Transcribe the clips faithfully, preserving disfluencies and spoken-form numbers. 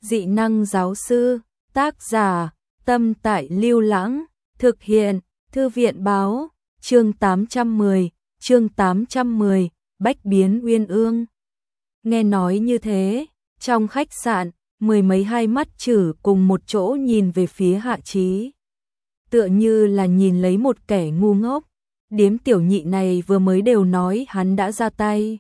Dị năng giáo sư, tác giả, Tâm Tại Lưu Lãng, thực hiện, Thư viện báo, chương tám trăm mười, chương tám trăm mười, Bách biến uyên ương. Nghe nói như thế, trong khách sạn, mười mấy hai mắt chử cùng một chỗ nhìn về phía Hạ Chí. Tựa như là nhìn lấy một kẻ ngu ngốc, Điếm tiểu nhị này vừa mới đều nói hắn đã ra tay.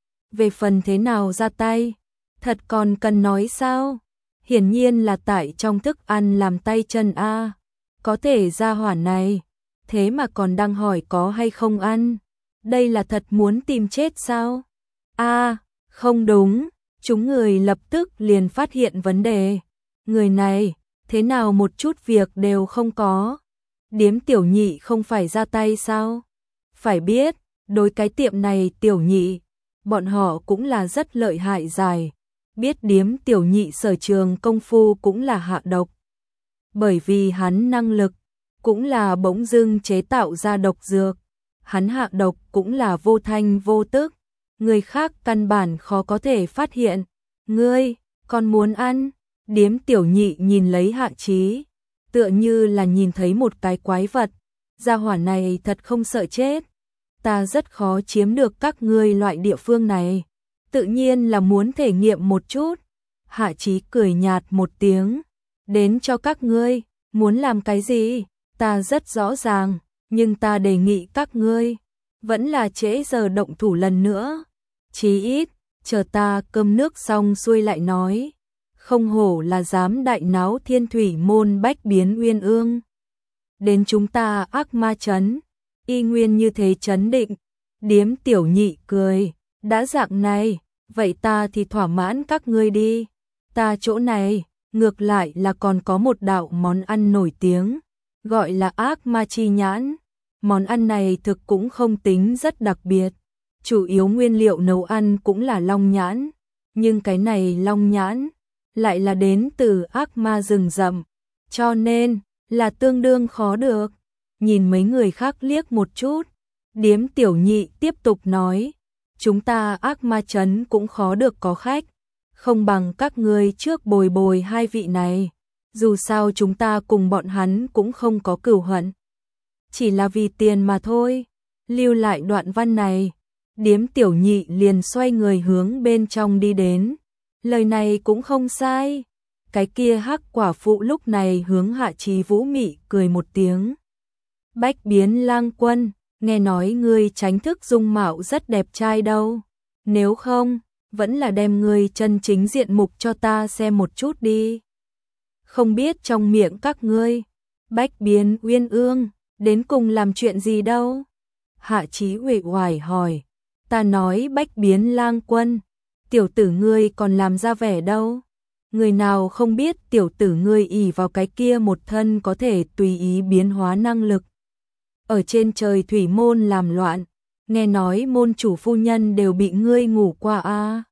Về phần thế nào ra tay, thật còn cần nói sao? Hiển nhiên là tại trong thức ăn làm tay chân a. Có thể ra hỏa này, thế mà còn đang hỏi có hay không ăn. Đây là thật muốn tìm chết sao? A, không đúng, chúng người lập tức liền phát hiện vấn đề. Người này, thế nào một chút việc đều không có. Điếm tiểu nhị không phải ra tay sao? Phải biết, đối cái tiệm này tiểu nhị, bọn họ cũng là rất lợi hại dài. Biết điếm tiểu nhị sở trường công phu cũng là hạ độc. Bởi vì hắn năng lực, cũng là bỗng dưng chế tạo ra độc dược. Hắn hạ độc cũng là vô thanh vô tức. Người khác căn bản khó có thể phát hiện. Ngươi, còn muốn ăn? Điếm tiểu nhị nhìn lấy Hạ Chí, tựa như là nhìn thấy một cái quái vật. Gia hỏa này thật không sợ chết. Ta rất khó chiếm được các ngươi loại địa phương này. Tự nhiên là muốn thể nghiệm một chút. Hạ Chí cười nhạt một tiếng. Đến cho các ngươi, muốn làm cái gì? Ta rất rõ ràng, nhưng ta đề nghị các ngươi vẫn là trễ giờ động thủ lần nữa. Chí ít, chờ ta cơm nước xong xuôi lại nói. Không hổ là dám đại náo Thiên Thủy môn bách biến uyên ương. Đến chúng ta ác ma trấn, y nguyên như thế trấn định. Điếm tiểu nhị cười, đã dạng này, vậy ta thì thỏa mãn các ngươi đi. Ta chỗ này, ngược lại là còn có một đạo món ăn nổi tiếng, gọi là ác ma chi nhãn. Món ăn này thực cũng không tính rất đặc biệt, chủ yếu nguyên liệu nấu ăn cũng là long nhãn, nhưng cái này long nhãn lại là đến từ ác ma rừng rậm, cho nên là tương đương khó được. Nhìn mấy người khác liếc một chút, điếm tiểu nhị tiếp tục nói, chúng ta ác ma trấn cũng khó được có khách, không bằng các ngươi trước bồi bồi hai vị này, dù sao chúng ta cùng bọn hắn cũng không có cửu hận. Chỉ là vì tiền mà thôi. Lưu lại đoạn văn này, điếm tiểu nhị liền xoay người hướng bên trong đi đến. Lời này cũng không sai. Cái kia hắc quả phụ lúc này hướng Hạ Chí vũ mị cười một tiếng. Bách biến lang quân, nghe nói ngươi tránh thức dung mạo rất đẹp trai đâu. Nếu không, vẫn là đem ngươi chân chính diện mục cho ta xem một chút đi. Không biết trong miệng các ngươi, bách biến uyên ương, đến cùng làm chuyện gì đâu? Hạ Chí uể oải hỏi. Ta nói bách biến lang quân, tiểu tử ngươi còn làm ra vẻ đâu? Người nào không biết tiểu tử ngươi ỷ vào cái kia một thân có thể tùy ý biến hóa năng lực. Ở trên trời thủy môn làm loạn, nghe nói môn chủ phu nhân đều bị ngươi ngủ qua a. À.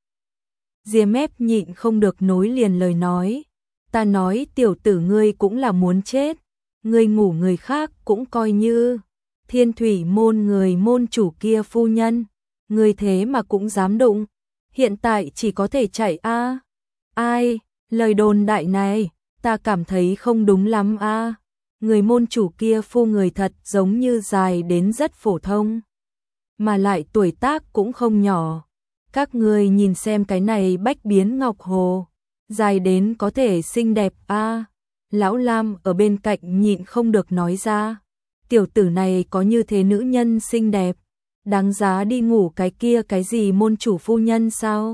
Diêm Mép nhịn không được nối liền lời nói. Ta nói tiểu tử ngươi cũng là muốn chết. Ngươi ngủ người khác cũng coi như Thiên Thủy môn người môn chủ kia phu nhân. Ngươi thế mà cũng dám đụng. Hiện tại chỉ có thể chạy a. À. Ai, lời đồn đại này, ta cảm thấy không đúng lắm a. À. Người môn chủ kia phu người thật giống như dài đến rất phổ thông, mà lại tuổi tác cũng không nhỏ. Các ngươi nhìn xem cái này bách biến ngọc hồ, dài đến có thể xinh đẹp a. À. Lão Lam ở bên cạnh nhịn không được nói ra, tiểu tử này có như thế nữ nhân xinh đẹp, đáng giá đi ngủ cái kia cái gì môn chủ phu nhân sao?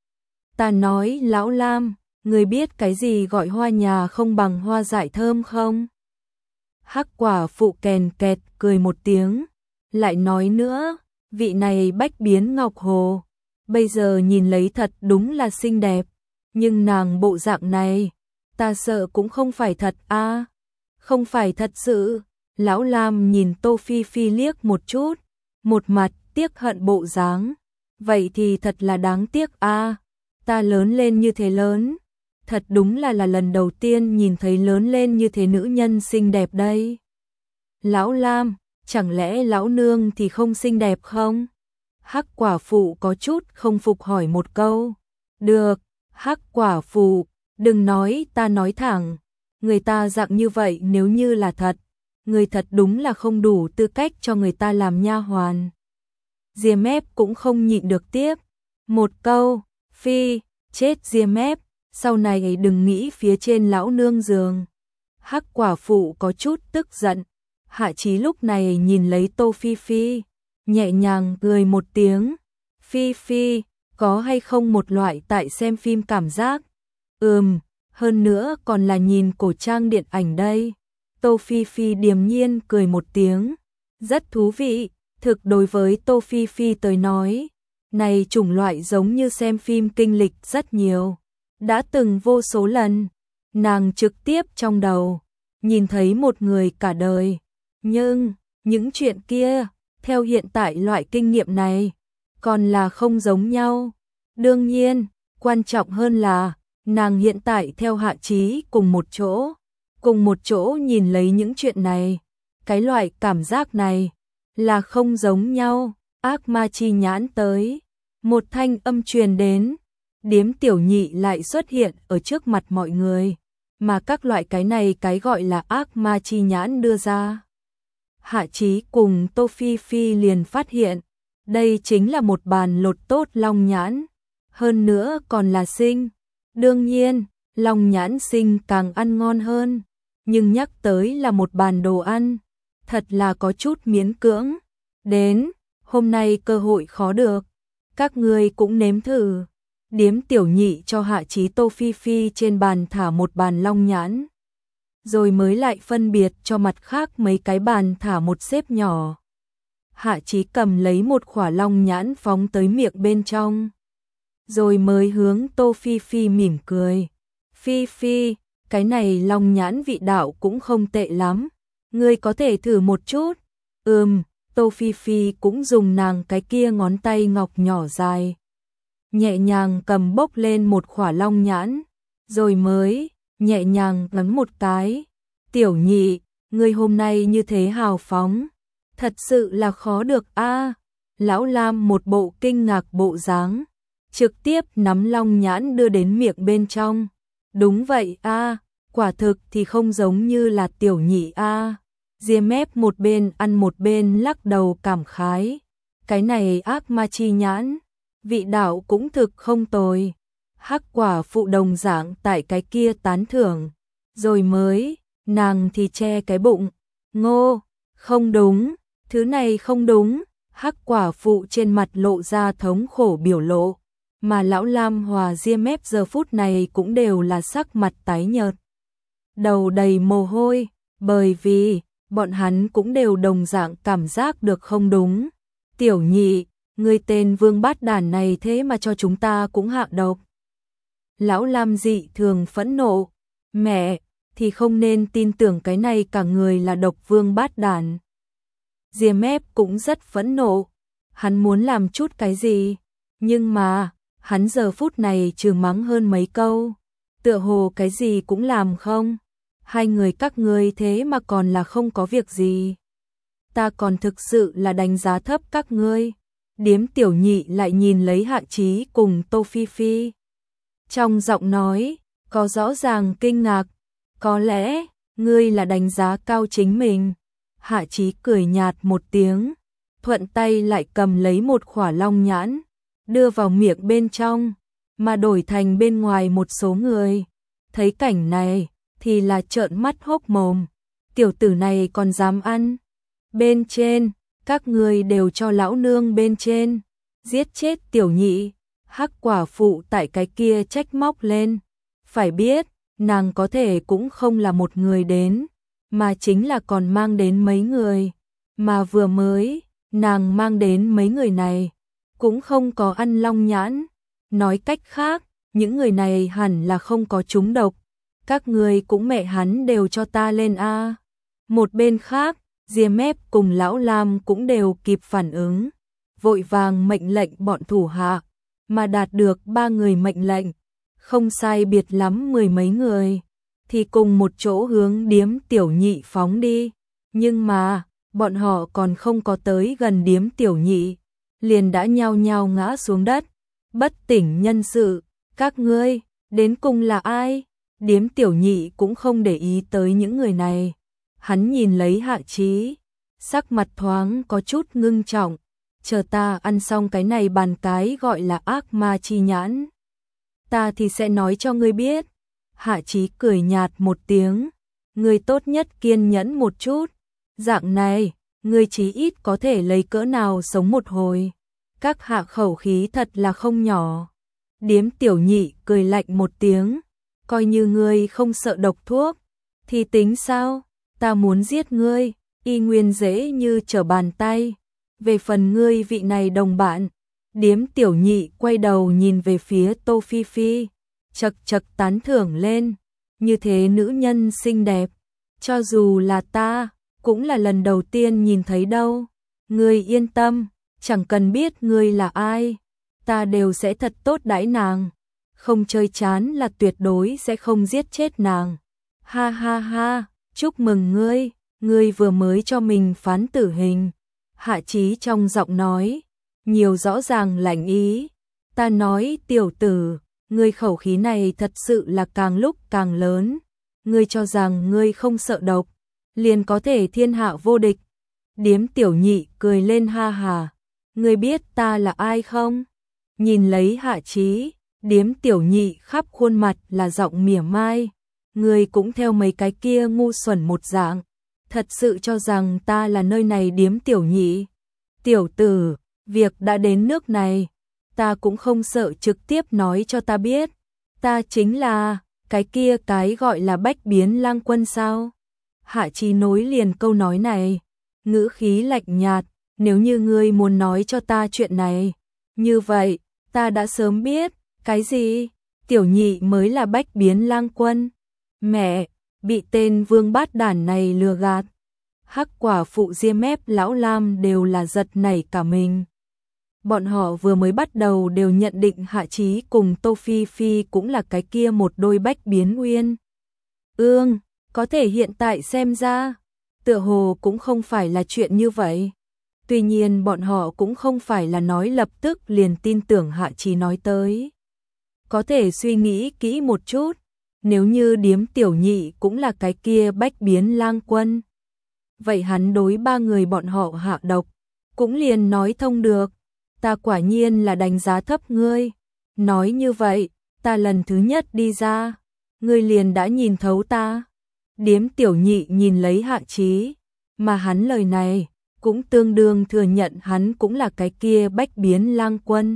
Ta nói Lão Lam, người biết cái gì gọi hoa nhà không bằng hoa dại thơm không? Hắc quả phụ kèn kẹt cười một tiếng, lại nói nữa, vị này bách biến ngọc hồ, bây giờ nhìn lấy thật đúng là xinh đẹp, nhưng nàng bộ dạng này, ta sợ cũng không phải thật a. À, không phải thật sự. Lão Lam nhìn Tô Phi Phi liếc một chút, một mặt tiếc hận bộ dáng. Vậy thì thật là đáng tiếc a. À, ta lớn lên như thế lớn, thật đúng là là lần đầu tiên nhìn thấy lớn lên như thế nữ nhân xinh đẹp đây. Lão Lam, chẳng lẽ lão nương thì không xinh đẹp không? Hắc quả phụ có chút không phục hỏi một câu. Được, Hắc quả phụ, Đừng nói ta nói thẳng, người ta dạng như vậy nếu như là thật, người thật đúng là không đủ tư cách cho người ta làm nha hoàn. Diêm Ép cũng không nhịn được tiếp. Một câu, phi, chết Diêm Ép, sau này ấy đừng nghĩ phía trên lão nương giường. Hắc quả phụ có chút tức giận. Hạ Chí lúc này nhìn lấy Tô Phi Phi, nhẹ nhàng cười một tiếng. Phi Phi, có hay không một loại tại xem phim cảm giác? Ừm, hơn nữa còn là nhìn cổ trang điện ảnh đây. Tô Phi Phi điềm nhiên cười một tiếng. Rất thú vị, thực đối với Tô Phi Phi tới nói. Này chủng loại giống như xem phim kinh lịch rất nhiều. Đã từng vô số lần, nàng trực tiếp trong đầu, nhìn thấy một người cả đời. Nhưng, những chuyện kia, theo hiện tại loại kinh nghiệm này, còn là không giống nhau. Đương nhiên, quan trọng hơn là, nàng hiện tại theo Hạ Chí cùng một chỗ, cùng một chỗ nhìn lấy những chuyện này. Cái loại cảm giác này, là không giống nhau. Ác ma chi nhãn tới, một thanh âm truyền đến, Điếm Tiểu Nhị lại xuất hiện ở trước mặt mọi người, mà các loại cái này cái gọi là ác ma chi nhãn đưa ra. Hạ Chí cùng Tô Phi Phi liền phát hiện, đây chính là một bàn lột tốt long nhãn, hơn nữa còn là sinh. Đương nhiên, long nhãn sinh càng ăn ngon hơn, nhưng nhắc tới là một bàn đồ ăn, thật là có chút miễn cưỡng. Đến, hôm nay cơ hội khó được, các ngươi cũng nếm thử. Điếm Tiểu Nhị cho Hạ Chí Tô Phi Phi trên bàn thả một bàn long nhãn, rồi mới lại phân biệt cho mặt khác mấy cái bàn thả một xếp nhỏ. Hạ Chí cầm lấy một khỏa long nhãn phóng tới miệng bên trong, rồi mới hướng Tô Phi Phi mỉm cười. Phi Phi, cái này long nhãn vị đạo cũng không tệ lắm, ngươi có thể thử một chút. Ừm, Tô Phi Phi cũng dùng nàng cái kia ngón tay ngọc nhỏ dài, nhẹ nhàng cầm bốc lên một khỏa long nhãn, rồi mới nhẹ nhàng gắn một cái. Tiểu Nhị, ngươi hôm nay như thế hào phóng, thật sự là khó được a. À. Lão Lam một bộ kinh ngạc bộ dáng, trực tiếp nắm long nhãn đưa đến miệng bên trong. Đúng vậy a, à, quả thực thì không giống như là Tiểu Nhị a. À. Diêm Ép một bên ăn một bên lắc đầu cảm khái, cái này ác ma chi nhãn, vị đạo cũng thực không tồi. Hắc quả phụ đồng dạng tại cái kia tán thưởng, rồi mới, nàng thì che cái bụng. Ngô, không đúng, thứ này không đúng. Hắc quả phụ trên mặt lộ ra thống khổ biểu lộ, mà lão Lam hòa Diêm Ép giờ phút này cũng đều là sắc mặt tái nhợt, đầu đầy mồ hôi, bởi vì bọn hắn cũng đều đồng dạng cảm giác được không đúng. Tiểu Nhị, người tên vương bát đàn này thế mà cho chúng ta cũng hạ độc. Lão Lam dị thường phẫn nộ, mẹ, thì không nên tin tưởng cái này cả người là độc vương bát đàn. Diêm Ép cũng rất phẫn nộ, hắn muốn làm chút cái gì, nhưng mà, hắn giờ phút này trừ mắng hơn mấy câu, tựa hồ cái gì cũng làm không. Hai người các ngươi thế mà còn là không có việc gì. Ta còn thực sự là đánh giá thấp các ngươi. Điếm Tiểu Nhị lại nhìn lấy Hạ Chí cùng Tô Phi Phi. Trong giọng nói, có rõ ràng kinh ngạc. Có lẽ, ngươi là đánh giá cao chính mình. Hạ Chí cười nhạt một tiếng, thuận tay lại cầm lấy một khỏa long nhãn, đưa vào miệng bên trong, mà đổi thành bên ngoài một số người. Thấy cảnh này, thì là trợn mắt hốc mồm. Tiểu tử này còn dám ăn. Bên trên, các ngươi đều cho lão nương bên trên. Giết chết Tiểu Nhị. Hắc quả phụ tại cái kia trách móc lên. Phải biết, nàng có thể cũng không là một người đến, mà chính là còn mang đến mấy người. Mà vừa mới, nàng mang đến mấy người này, cũng không có ăn long nhãn. Nói cách khác, những người này hẳn là không có trúng độc. Các người cũng mẹ hắn đều cho ta lên a. Một bên khác, Diêm Ép cùng lão Lam cũng đều kịp phản ứng, vội vàng mệnh lệnh bọn thủ hạ, mà đạt được ba người mệnh lệnh, không sai biệt lắm mười mấy người, thì cùng một chỗ hướng Điếm Tiểu Nhị phóng đi. Nhưng mà, bọn họ còn không có tới gần Điếm Tiểu Nhị, liền đã nhao nhao ngã xuống đất, bất tỉnh nhân sự. Các ngươi, đến cùng là ai? Điếm tiểu nhị cũng không để ý tới những người này. Hắn nhìn lấy Hạ Chí, sắc mặt thoáng có chút ngưng trọng. Chờ ta ăn xong cái này bàn cái gọi là ác ma chi nhãn, ta thì sẽ nói cho ngươi biết. Hạ Chí cười nhạt một tiếng, ngươi tốt nhất kiên nhẫn một chút. Dạng này, ngươi chí ít có thể lấy cỡ nào sống một hồi. Các hạ khẩu khí thật là không nhỏ. Điếm tiểu nhị cười lạnh một tiếng, coi như ngươi không sợ độc thuốc, thì tính sao, ta muốn giết ngươi, y nguyên dễ như trở bàn tay. Về phần ngươi vị này đồng bạn, điếm tiểu nhị quay đầu nhìn về phía Tô Phi Phi, chật chật tán thưởng lên, như thế nữ nhân xinh đẹp, cho dù là ta, cũng là lần đầu tiên nhìn thấy đâu. Ngươi yên tâm, chẳng cần biết ngươi là ai, ta đều sẽ thật tốt đãi nàng, không chơi chán là tuyệt đối sẽ không giết chết nàng. Ha ha ha, chúc mừng ngươi, ngươi vừa mới cho mình phán tử hình. Hạ Chí trong giọng nói, nhiều rõ ràng lạnh ý. Ta nói tiểu tử, ngươi khẩu khí này thật sự là càng lúc càng lớn. Ngươi cho rằng ngươi không sợ độc, liền có thể thiên hạ vô địch. Điếm tiểu nhị cười lên ha hà. Ngươi biết ta là ai không? Nhìn lấy Hạ Chí, điếm tiểu nhị khắp khuôn mặt là giọng mỉa mai. Ngươi cũng theo mấy cái kia ngu xuẩn một dạng. Thật sự cho rằng ta là nơi này điếm tiểu nhị. Tiểu tử, việc đã đến nước này, ta cũng không sợ trực tiếp nói cho ta biết. Ta chính là, cái kia cái gọi là bách biến lang quân sao? Hạ Chí nối liền câu nói này, ngữ khí lạnh nhạt, nếu như ngươi muốn nói cho ta chuyện này, như vậy, ta đã sớm biết. Cái gì? Tiểu nhị mới là bách biến lang quân. Mẹ, bị tên vương bát đản này lừa gạt. Hắc quả phụ Diêm Mép lão Lam đều là giật nảy cả mình. Bọn họ vừa mới bắt đầu đều nhận định Hạ Chí cùng Tô Phi Phi cũng là cái kia một đôi bách biến uyên ương, có thể hiện tại xem ra, tựa hồ cũng không phải là chuyện như vậy. Tuy nhiên bọn họ cũng không phải là nói lập tức liền tin tưởng Hạ Chí nói tới. Có thể suy nghĩ kỹ một chút, nếu như điếm tiểu nhị cũng là cái kia bách biến lang quân, vậy hắn đối ba người bọn họ hạ độc, cũng liền nói thông được. Ta quả nhiên là đánh giá thấp ngươi. Nói như vậy, ta lần thứ nhất đi ra, ngươi liền đã nhìn thấu ta. Điếm tiểu nhị nhìn lấy Hạ Chí, mà hắn lời này, cũng tương đương thừa nhận hắn cũng là cái kia bách biến lang quân.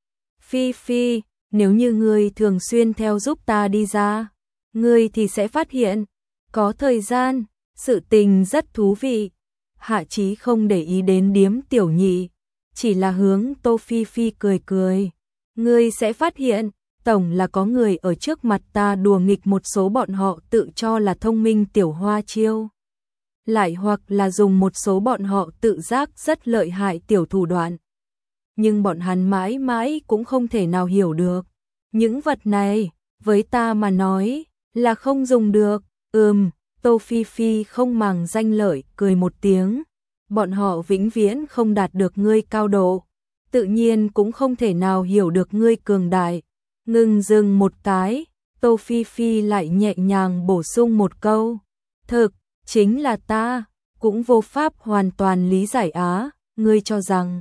Phi Phi, nếu như ngươi thường xuyên theo giúp ta đi ra, ngươi thì sẽ phát hiện, có thời gian, sự tình rất thú vị. Hạ Chí không để ý đến điếm tiểu nhị, chỉ là hướng Tô Phi Phi cười cười. Ngươi sẽ phát hiện, tổng là có người ở trước mặt ta đùa nghịch một số bọn họ tự cho là thông minh tiểu hoa chiêu. Lại hoặc là dùng một số bọn họ tự giác rất lợi hại tiểu thủ đoạn. Nhưng bọn hắn mãi mãi cũng không thể nào hiểu được. Những vật này, với ta mà nói, là không dùng được. Ừm, Tô Phi Phi không màng danh lợi, cười một tiếng. Bọn họ vĩnh viễn không đạt được ngươi cao độ, tự nhiên cũng không thể nào hiểu được ngươi cường đại. Ngừng dừng một cái, Tô Phi Phi lại nhẹ nhàng bổ sung một câu. Thực, chính là ta, cũng vô pháp hoàn toàn lý giải á, ngươi cho rằng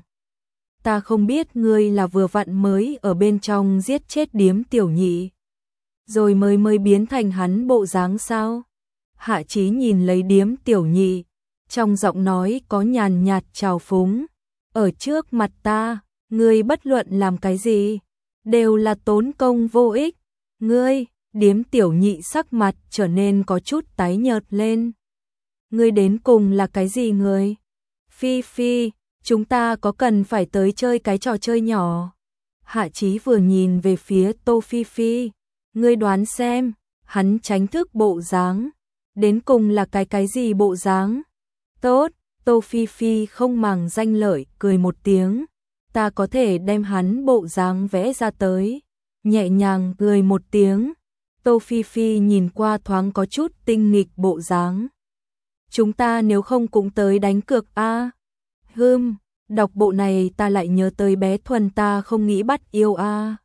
ta không biết ngươi là vừa vặn mới ở bên trong giết chết điếm tiểu nhị, rồi mới mới biến thành hắn bộ dáng sao? Hạ Chí nhìn lấy điếm tiểu nhị, trong giọng nói có nhàn nhạt trào phúng. Ở trước mặt ta, ngươi bất luận làm cái gì, đều là tốn công vô ích. Ngươi, điếm tiểu nhị sắc mặt trở nên có chút tái nhợt lên. Ngươi đến cùng là cái gì người? Phi Phi, chúng ta có cần phải tới chơi cái trò chơi nhỏ? Hạ Chí vừa nhìn về phía Tô Phi Phi, ngươi đoán xem, hắn tránh thức bộ dáng, đến cùng là cái cái gì bộ dáng? Tốt, Tô Phi Phi không màng danh lợi, cười một tiếng, ta có thể đem hắn bộ dáng vẽ ra tới. Nhẹ nhàng cười một tiếng, Tô Phi Phi nhìn qua thoáng có chút tinh nghịch bộ dáng. Chúng ta nếu không cũng tới đánh cược a? À? Hừm, đọc bộ này ta lại nhớ tới bé Thuần ta không nghĩ bắt yêu a. À?